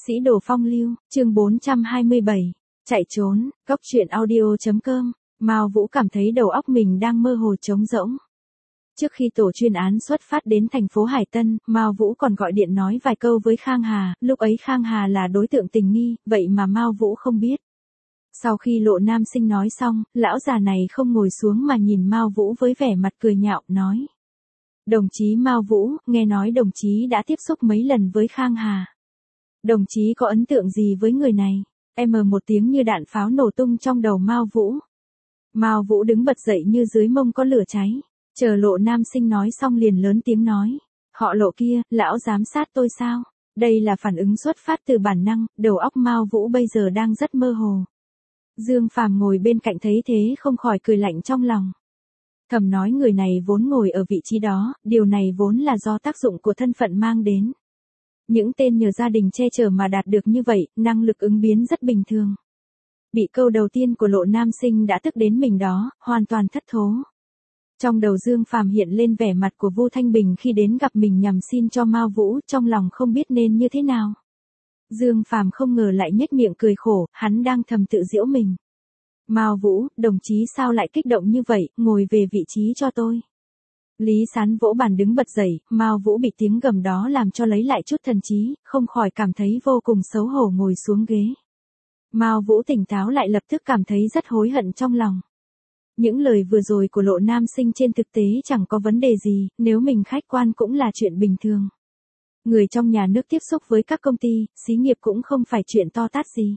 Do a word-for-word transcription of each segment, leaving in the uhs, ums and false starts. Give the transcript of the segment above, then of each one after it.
Sĩ đồ phong lưu, chương bốn trăm hai mươi bảy, chạy trốn, góc truyện audio chấm com, Mao Vũ cảm thấy đầu óc mình đang mơ hồ trống rỗng. Trước khi tổ chuyên án xuất phát đến thành phố Hải Tân, Mao Vũ còn gọi điện nói vài câu với Khang Hà, lúc ấy Khang Hà là đối tượng tình nghi, vậy mà Mao Vũ không biết. Sau khi Lộ Nam Sinh nói xong, lão già này không ngồi xuống mà nhìn Mao Vũ với vẻ mặt cười nhạo, nói. Đồng chí Mao Vũ, nghe nói đồng chí đã tiếp xúc mấy lần với Khang Hà. Đồng chí có ấn tượng gì với người này? Em một tiếng như đạn pháo nổ tung trong đầu Mao Vũ. Mao Vũ đứng bật dậy như dưới mông có lửa cháy. Chờ Lộ Nam Sinh nói xong liền lớn tiếng nói. Họ Lộ kia, lão giám sát tôi sao? Đây là phản ứng xuất phát từ bản năng, đầu óc Mao Vũ bây giờ đang rất mơ hồ. Dương Phàm ngồi bên cạnh thấy thế không khỏi cười lạnh trong lòng. Thầm nói người này vốn ngồi ở vị trí đó, điều này vốn là do tác dụng của thân phận mang đến. Những tên nhờ gia đình che chở mà đạt được như vậy, năng lực ứng biến rất bình thường. Bị câu đầu tiên của Lộ Nam Sinh đã tức đến mình đó, hoàn toàn thất thố. Trong đầu Dương Phàm hiện lên vẻ mặt của Vu Thanh Bình khi đến gặp mình nhằm xin cho Mao Vũ, trong lòng không biết nên như thế nào. Dương Phàm không ngờ lại nhếch miệng cười khổ, hắn đang thầm tự giễu mình. Mao Vũ, đồng chí sao lại kích động như vậy, ngồi về vị trí cho tôi. Lý Sán vỗ bàn đứng bật dậy, Mao Vũ bị tiếng gầm đó làm cho lấy lại chút thần trí, không khỏi cảm thấy vô cùng xấu hổ ngồi xuống ghế. Mao Vũ tỉnh táo lại lập tức cảm thấy rất hối hận trong lòng. Những lời vừa rồi của Lộ Nam Sinh trên thực tế chẳng có vấn đề gì, nếu mình khách quan cũng là chuyện bình thường. Người trong nhà nước tiếp xúc với các công ty, xí nghiệp cũng không phải chuyện to tát gì.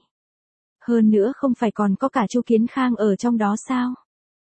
Hơn nữa không phải còn có cả Chu Kiến Khang ở trong đó sao?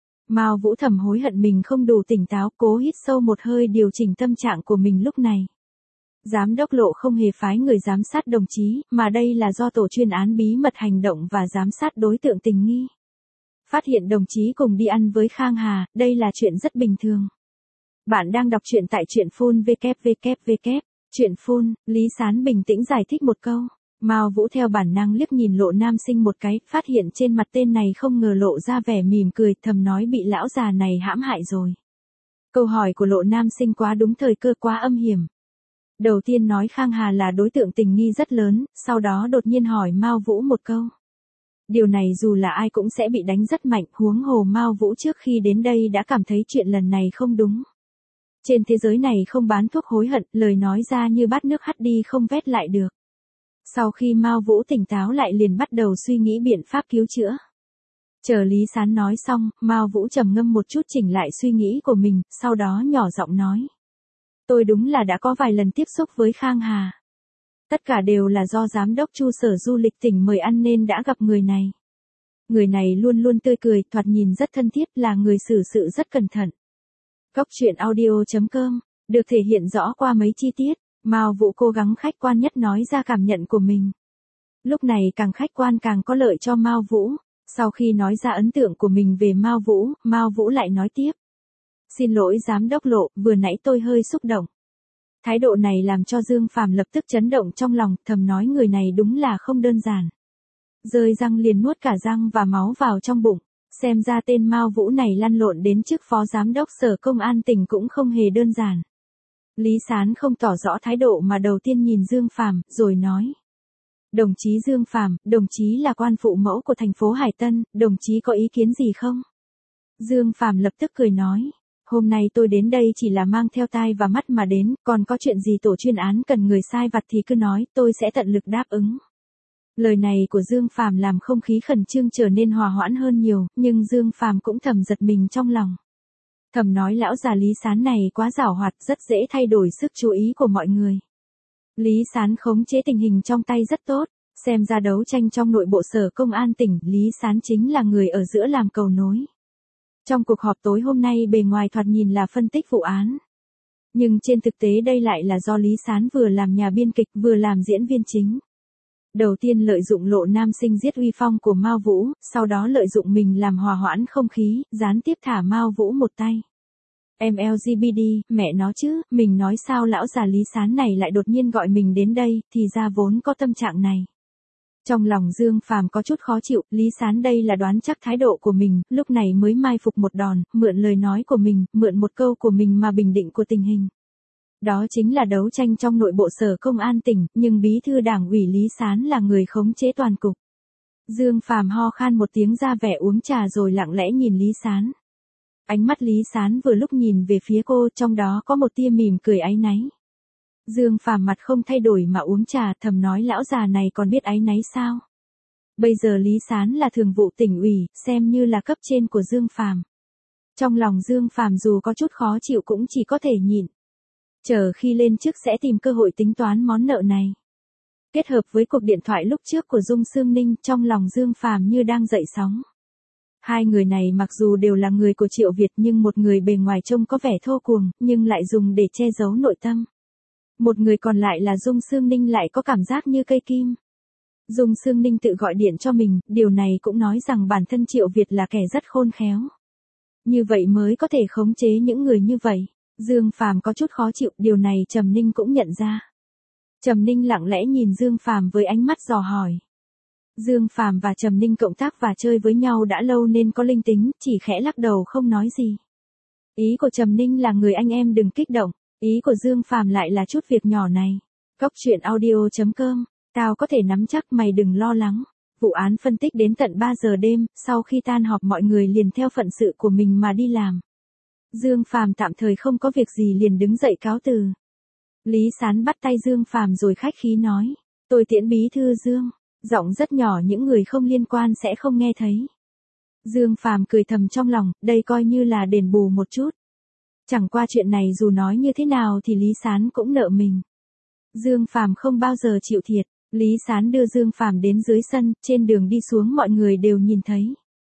Mao Vũ thầm hối hận mình không đủ tỉnh táo, cố hít sâu một hơi điều chỉnh tâm trạng của mình lúc này. Giám đốc Lộ không hề phái người giám sát đồng chí, mà đây là do tổ chuyên án bí mật hành động và giám sát đối tượng tình nghi. Phát hiện đồng chí cùng đi ăn với Khang Hà, đây là chuyện rất bình thường. Bạn đang đọc truyện tại truyện phun vê vê vê, truyện phun, Lý Sán bình tĩnh giải thích một câu. Mao Vũ theo bản năng liếc nhìn Lộ Nam Sinh một cái, phát hiện trên mặt tên này không ngờ lộ ra vẻ mỉm cười, thầm nói bị lão già này hãm hại rồi. Câu hỏi của Lộ Nam Sinh quá đúng thời cơ, quá âm hiểm. Đầu tiên nói Khang Hà là đối tượng tình nghi rất lớn, sau đó đột nhiên hỏi Mao Vũ một câu. Điều này dù là ai cũng sẽ bị đánh rất mạnh, huống hồ Mao Vũ trước khi đến đây đã cảm thấy chuyện lần này không đúng. Trên thế giới này không bán thuốc hối hận, lời nói ra như bát nước hắt đi không vét lại được. Sau khi Mao Vũ tỉnh táo lại liền bắt đầu suy nghĩ biện pháp cứu chữa. Chờ Lý Sán nói xong, Mao Vũ trầm ngâm một chút chỉnh lại suy nghĩ của mình, sau đó nhỏ giọng nói. Tôi đúng là đã có vài lần tiếp xúc với Khang Hà. Tất cả đều là do giám đốc Chu Sở Du lịch tỉnh mời ăn nên đã gặp người này. Người này luôn luôn tươi cười, thoạt nhìn rất thân thiết, là người xử sự rất cẩn thận. Góc truyện audio chấm com, được thể hiện rõ qua mấy chi tiết. Mao Vũ cố gắng khách quan nhất nói ra cảm nhận của mình. Lúc này càng khách quan càng có lợi cho Mao Vũ. Sau khi nói ra ấn tượng của mình về Mao Vũ, Mao Vũ lại nói tiếp. Xin lỗi giám đốc Lộ, vừa nãy tôi hơi xúc động. Thái độ này làm cho Dương Phàm lập tức chấn động trong lòng, thầm nói người này đúng là không đơn giản. Rơi răng liền nuốt cả răng và máu vào trong bụng. Xem ra tên Mao Vũ này lăn lộn đến chức phó giám đốc sở công an tỉnh cũng không hề đơn giản. Lý Sán không tỏ rõ thái độ mà đầu tiên nhìn Dương Phàm, rồi nói. Đồng chí Dương Phàm, đồng chí là quan phụ mẫu của thành phố Hải Tân, đồng chí có ý kiến gì không? Dương Phàm lập tức cười nói. Hôm nay tôi đến đây chỉ là mang theo tai và mắt mà đến, còn có chuyện gì tổ chuyên án cần người sai vặt thì cứ nói, tôi sẽ tận lực đáp ứng. Lời này của Dương Phàm làm không khí khẩn trương trở nên hòa hoãn hơn nhiều, nhưng Dương Phàm cũng thầm giật mình trong lòng. Thầm nói lão già Lý Sán này quá giảo hoạt, rất dễ thay đổi sức chú ý của mọi người. Lý Sán khống chế tình hình trong tay rất tốt, xem ra đấu tranh trong nội bộ sở công an tỉnh, Lý Sán chính là người ở giữa làm cầu nối. Trong cuộc họp tối hôm nay bề ngoài thoạt nhìn là phân tích vụ án. Nhưng trên thực tế đây lại là do Lý Sán vừa làm nhà biên kịch vừa làm diễn viên chính. Đầu tiên lợi dụng Lộ Nam Sinh giết uy phong của Mao Vũ, sau đó lợi dụng mình làm hòa hoãn không khí, gián tiếp thả Mao Vũ một tay. Em lờ giê bê đê, mẹ nó chứ, mình nói sao lão già Lý Sán này lại đột nhiên gọi mình đến đây, thì ra vốn có tâm trạng này. Trong lòng Dương Phàm có chút khó chịu, Lý Sán đây là đoán chắc thái độ của mình, lúc này mới mai phục một đòn, mượn lời nói của mình, mượn một câu của mình mà bình định của tình hình. Đó chính là đấu tranh trong nội bộ Sở Công an tỉnh, nhưng bí thư Đảng ủy Lý Sán là người khống chế toàn cục. Dương Phàm ho khan một tiếng ra vẻ uống trà rồi lặng lẽ nhìn Lý Sán. Ánh mắt Lý Sán vừa lúc nhìn về phía cô, trong đó có một tia mỉm cười áy náy. Dương Phàm mặt không thay đổi mà uống trà, thầm nói lão già này còn biết áy náy sao? Bây giờ Lý Sán là thường vụ tỉnh ủy, xem như là cấp trên của Dương Phàm. Trong lòng Dương Phàm dù có chút khó chịu cũng chỉ có thể nhịn. Chờ khi lên chức sẽ tìm cơ hội tính toán món nợ này. Kết hợp với cuộc điện thoại lúc trước của Dung Sương Ninh, trong lòng Dương Phàm như đang dậy sóng. Hai người này mặc dù đều là người của Triệu Việt nhưng một người bề ngoài trông có vẻ thô cuồng, nhưng lại dùng để che giấu nội tâm. Một người còn lại là Dung Sương Ninh lại có cảm giác như cây kim. Dung Sương Ninh tự gọi điện cho mình, điều này cũng nói rằng bản thân Triệu Việt là kẻ rất khôn khéo. Như vậy mới có thể khống chế những người như vậy. Dương Phàm có chút khó chịu, điều này Trầm Ninh cũng nhận ra. Trầm Ninh lặng lẽ nhìn Dương Phàm với ánh mắt dò hỏi. Dương Phàm và Trầm Ninh cộng tác và chơi với nhau đã lâu nên có linh tính, chỉ khẽ lắc đầu không nói gì. Ý của Trầm Ninh là người anh em đừng kích động, ý của Dương Phàm lại là chút việc nhỏ này. Cóc truyện audio chấm com, tao có thể nắm chắc, mày đừng lo lắng. Vụ án phân tích đến tận ba giờ đêm, sau khi tan họp mọi người liền theo phận sự của mình mà đi làm. Dương Phàm tạm thời không có việc gì liền đứng dậy cáo từ. Lý Sán bắt tay Dương Phàm rồi khách khí nói, tôi tiễn bí thư Dương, giọng rất nhỏ những người không liên quan sẽ không nghe thấy. Dương Phàm cười thầm trong lòng, đây coi như là đền bù một chút. Chẳng qua chuyện này dù nói như thế nào thì Lý Sán cũng nợ mình. Dương Phàm không bao giờ chịu thiệt. Lý Sán đưa Dương Phàm đến dưới sân, trên đường đi xuống mọi người đều nhìn thấy.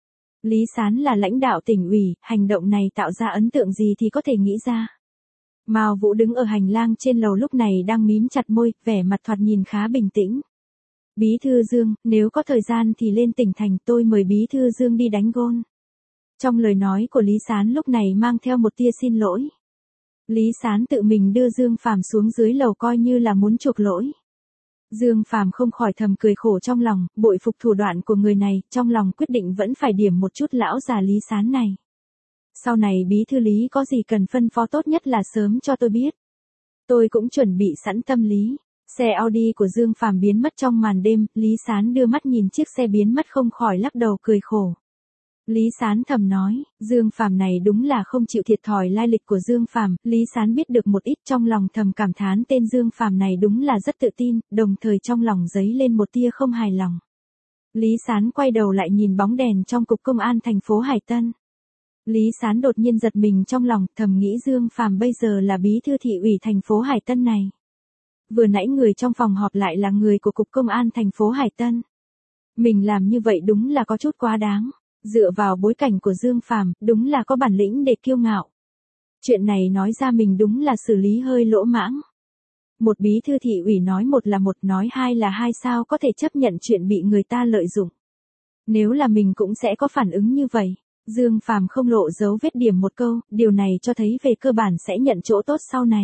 Lý Sán là lãnh đạo tỉnh ủy, hành động này tạo ra ấn tượng gì thì có thể nghĩ ra. Mao Vũ đứng ở hành lang trên lầu lúc này đang mím chặt môi, vẻ mặt thoạt nhìn khá bình tĩnh. Bí thư Dương, nếu có thời gian thì lên tỉnh thành, tôi mời bí thư Dương đi đánh gôn. Trong lời nói của Lý Sán lúc này mang theo một tia xin lỗi. Lý Sán tự mình đưa Dương Phàm xuống dưới lầu coi như là muốn chuộc lỗi. Dương Phàm không khỏi thầm cười khổ trong lòng, bội phục thủ đoạn của người này, trong lòng quyết định vẫn phải điểm một chút lão già Lý Sán này. Sau này bí thư Lý có gì cần phân phó tốt nhất là sớm cho tôi biết. Tôi cũng chuẩn bị sẵn tâm lý. Xe Audi của Dương Phàm biến mất trong màn đêm, Lý Sán đưa mắt nhìn chiếc xe biến mất không khỏi lắc đầu cười khổ. Lý Sán thầm nói, Dương Phàm này đúng là không chịu thiệt thòi lai lịch của Dương Phàm, Lý Sán biết được một ít trong lòng thầm cảm thán tên Dương Phàm này đúng là rất tự tin, đồng thời trong lòng dấy lên một tia không hài lòng. Lý Sán quay đầu lại nhìn bóng đèn trong cục công an thành phố Hải Tân. Lý Sán đột nhiên giật mình trong lòng, thầm nghĩ Dương Phàm bây giờ là bí thư thị ủy thành phố Hải Tân này. Vừa nãy người trong phòng họp lại là người của cục công an thành phố Hải Tân. Mình làm như vậy đúng là có chút quá đáng. Dựa vào bối cảnh của Dương Phàm, đúng là có bản lĩnh để kiêu ngạo. Chuyện này nói ra mình đúng là xử lý hơi lỗ mãng. Một bí thư thị ủy nói một là một, nói hai là hai, sao có thể chấp nhận chuyện bị người ta lợi dụng. Nếu là mình cũng sẽ có phản ứng như vậy. Dương Phàm không lộ dấu vết điểm một câu, điều này cho thấy về cơ bản sẽ nhận chỗ tốt sau này.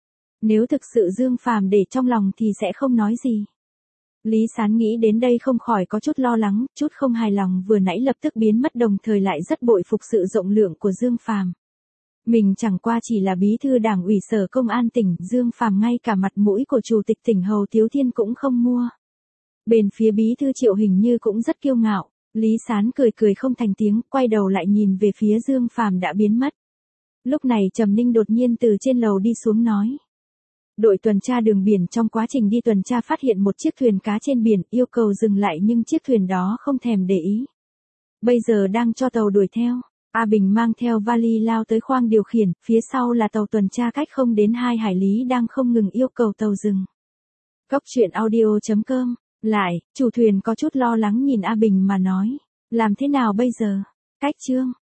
Nếu thực sự Dương Phàm để trong lòng thì sẽ không nói gì. Lý Sán nghĩ đến đây không khỏi có chút lo lắng, chút không hài lòng vừa nãy lập tức biến mất, đồng thời lại rất bội phục sự rộng lượng của Dương Phàm. Mình chẳng qua chỉ là bí thư Đảng ủy Sở Công an tỉnh, Dương Phàm ngay cả mặt mũi của chủ tịch tỉnh Hầu Tiếu Thiên cũng không mua. Bên phía bí thư Triệu hình như cũng rất kiêu ngạo. Lý Sán cười cười không thành tiếng, quay đầu lại nhìn về phía Dương Phàm đã biến mất. Lúc này Trầm Ninh đột nhiên từ trên lầu đi xuống nói. Đội tuần tra đường biển trong quá trình đi tuần tra phát hiện một chiếc thuyền cá trên biển, yêu cầu dừng lại nhưng chiếc thuyền đó không thèm để ý. Bây giờ đang cho tàu đuổi theo. A Bình mang theo vali lao tới khoang điều khiển, phía sau là tàu tuần tra cách không đến hai hải lý đang không ngừng yêu cầu tàu dừng. Cóc truyện audio chấm com. Lại, chủ thuyền có chút lo lắng nhìn A Bình mà nói. Làm thế nào bây giờ? Cách chương.